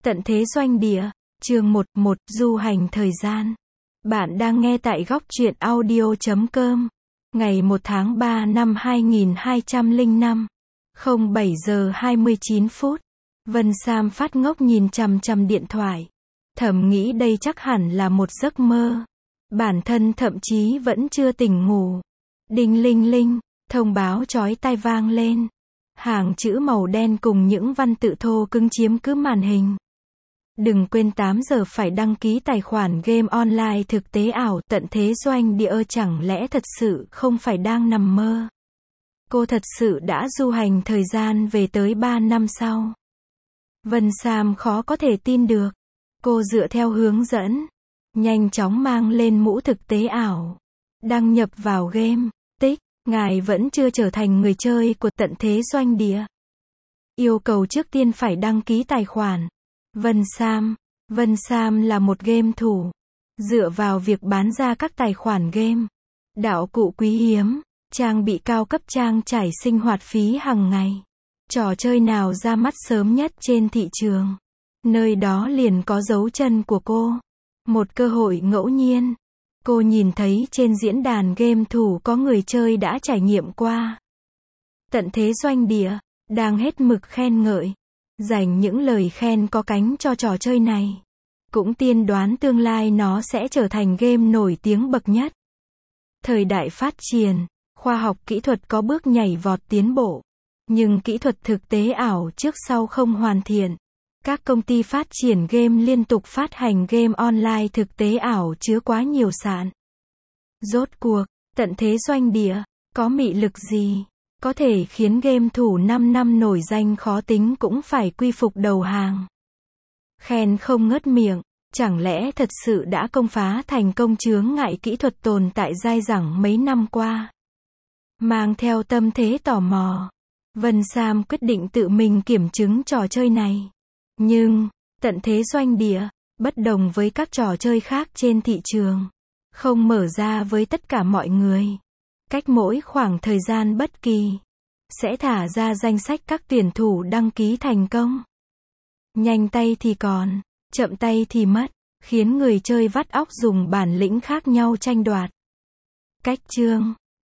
Tận thế doanh địa, chương 11, du hành thời gian. Bạn đang nghe tại góc truyện audio.com. Ngày 1 tháng 3 năm 2205. 07 giờ 29 phút. Vân Sam phát ngốc nhìn chằm chằm điện thoại. Thầm nghĩ đây chắc hẳn là một giấc mơ. Bản thân thậm chí vẫn chưa tỉnh ngủ. Đinh linh linh, thông báo chói tai vang lên. Hàng chữ màu đen cùng những văn tự thô cứng chiếm cứ màn hình. Đừng quên 8 giờ phải đăng ký tài khoản game online thực tế ảo. Tận thế doanh địa, chẳng lẽ thật sự không phải đang nằm mơ? Cô thật sự đã du hành thời gian về tới 3 năm sau. Vân Sam khó có thể tin được. Cô dựa theo hướng dẫn, nhanh chóng mang lên mũ thực tế ảo, đăng nhập vào game. Tích, ngài vẫn chưa trở thành người chơi của tận thế doanh địa. Yêu cầu trước tiên phải đăng ký tài khoản. Vân Sam là một game thủ. Dựa vào việc bán ra các tài khoản game, đạo cụ quý hiếm, trang bị cao cấp, trang trải sinh hoạt phí hàng ngày. Trò chơi nào ra mắt sớm nhất trên thị trường, nơi đó liền có dấu chân của cô. Một cơ hội ngẫu nhiên, cô nhìn thấy trên diễn đàn game thủ có người chơi đã trải nghiệm qua tận thế doanh địa, đang hết mực khen ngợi, dành những lời khen có cánh cho trò chơi này. Cũng tiên đoán tương lai nó sẽ trở thành game nổi tiếng bậc nhất. Thời đại phát triển, khoa học kỹ thuật có bước nhảy vọt tiến bộ, nhưng kỹ thuật thực tế ảo trước sau không hoàn thiện. Các công ty phát triển game liên tục phát hành game online thực tế ảo chứa quá nhiều sạn. Rốt cuộc, tận thế doanh địa có mị lực gì có thể khiến game thủ 5 năm nổi danh khó tính cũng phải quy phục đầu hàng? Khen không ngớt miệng, chẳng lẽ thật sự đã công phá thành công chướng ngại kỹ thuật tồn tại dai dẳng mấy năm qua? Mang theo tâm thế tò mò, Vân Sam quyết định tự mình kiểm chứng trò chơi này. Nhưng, tận thế doanh địa, bất đồng với các trò chơi khác trên thị trường, không mở ra với tất cả mọi người. Cách mỗi khoảng thời gian bất kỳ, sẽ thả ra danh sách các tuyển thủ đăng ký thành công. Nhanh tay thì còn, chậm tay thì mất, khiến người chơi vắt óc dùng bản lĩnh khác nhau tranh đoạt. Cách chương